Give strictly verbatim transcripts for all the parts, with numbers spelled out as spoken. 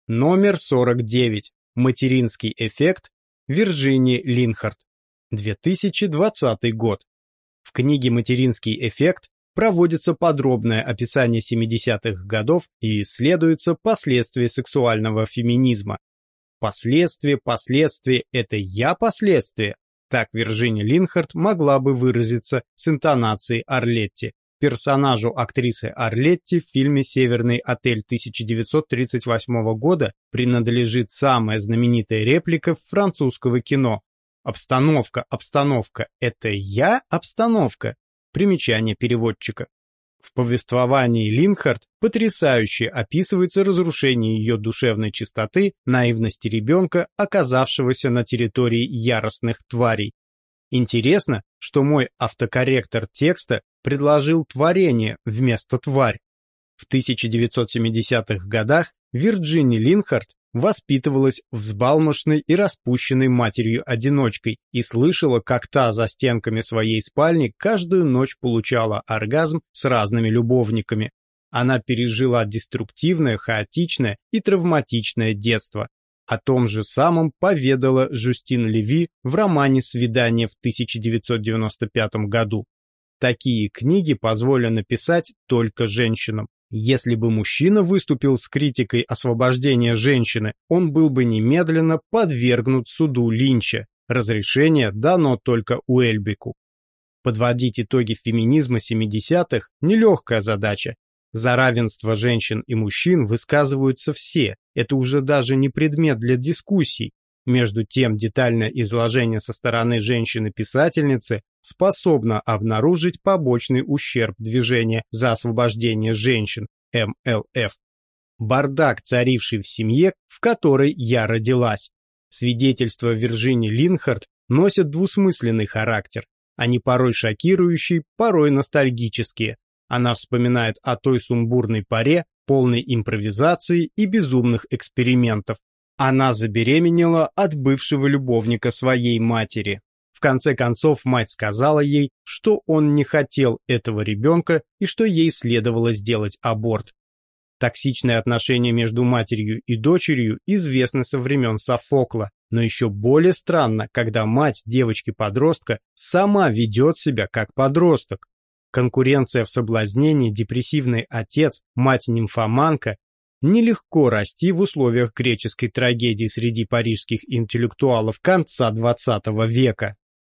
Номер сорок девять. Материнский эффект. Вирджини Линхарт. две тысячи двадцатый год. В книге «Материнский эффект» проводится подробное описание семидесятых годов и исследуются последствия сексуального феминизма. Последствия, последствия – это я последствия. Так Вирджини Линхарт могла бы выразиться с интонацией Арлетти, персонажу актрисы Арлетти в фильме «Северный отель» тысяча девятьсот тридцать восьмого года принадлежит самая знаменитая реплика французского кино. Обстановка, обстановка – это я обстановка. Примечание переводчика. В повествовании Линхарт потрясающе описывается разрушение ее душевной чистоты, наивности ребенка, оказавшегося на территории яростных тварей. Интересно, что мой автокорректор текста предложил творение вместо тварь. В тысяча девятьсот семидесятых годах Вирджини Линхарт воспитывалась взбалмошной и распущенной матерью-одиночкой и слышала, как та за стенками своей спальни каждую ночь получала оргазм с разными любовниками. Она пережила деструктивное, хаотичное и травматичное детство. О том же самом поведала Жюстин Леви в романе «Свидание» в тысяча девятьсот девяносто пятом году. Такие книги позволено писать только женщинам. Если бы мужчина выступил с критикой освобождения женщины, он был бы немедленно подвергнут суду Линча. Разрешение дано только Уэльбеку. Подводить итоги феминизма семидесятых – нелегкая задача. За равенство женщин и мужчин высказываются все, это уже даже не предмет для дискуссий. Между тем, детальное изложение со стороны женщины-писательницы способно обнаружить побочный ущерб движения за освобождение женщин, эм эл эф. Бардак, царивший в семье, в которой я родилась. Свидетельства Вирджини Линхарт носят двусмысленный характер. Они порой шокирующие, порой ностальгические. Она вспоминает о той сумбурной поре, полной импровизации и безумных экспериментов. Она забеременела от бывшего любовника своей матери. В конце концов, мать сказала ей, что он не хотел этого ребенка и что ей следовало сделать аборт. Токсичные отношения между матерью и дочерью известны со времен Софокла, но еще более странно, когда мать девочки-подростка сама ведет себя как подросток. Конкуренция в соблазнении, депрессивный отец, мать-нимфоманка. Нелегко расти в условиях греческой трагедии среди парижских интеллектуалов конца двадцатого века.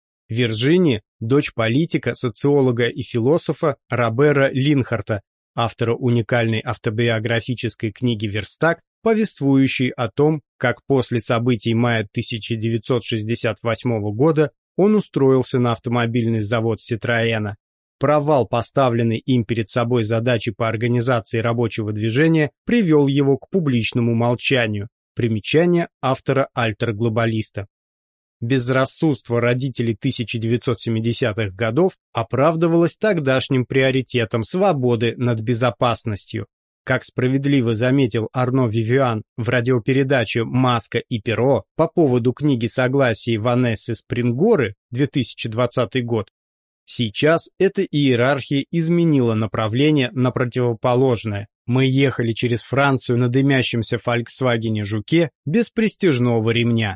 Вирджини – дочь политика, социолога и философа Робера Линхарта, автора уникальной автобиографической книги «Верстак», повествующей о том, как после событий мая тысяча девятьсот шестьдесят восьмого года он устроился на автомобильный завод Ситроэна. Провал поставленной им перед собой задачи по организации рабочего движения привел его к публичному молчанию. Примечание автора альтер-глобалиста. Безрассудство родителей тысяча девятьсот семидесятых годов оправдывалось тогдашним приоритетом свободы над безопасностью. Как справедливо заметил Арно Вивиан в радиопередаче «Маска и перо» по поводу книги согласия Ванессы Спрингоры две тысячи двадцатый год, сейчас эта иерархия изменила направление на противоположное. Мы ехали через Францию на дымящемся Фольксвагене Жуке без пристяжного ремня.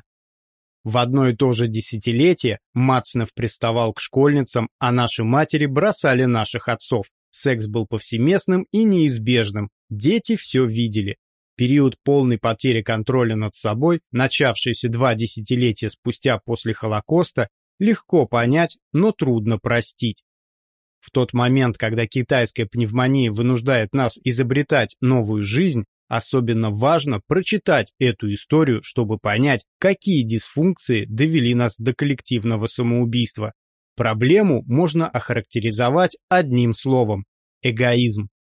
В одно и то же десятилетие Мацнев приставал к школьницам, а наши матери бросали наших отцов. Секс был повсеместным и неизбежным. Дети все видели. Период полной потери контроля над собой, начавшийся два десятилетия спустя после Холокоста, легко понять, но трудно простить. В тот момент, когда китайская пневмония вынуждает нас изобретать новую жизнь, особенно важно прочитать эту историю, чтобы понять, какие дисфункции довели нас до коллективного самоубийства. Проблему можно охарактеризовать одним словом – эгоизм.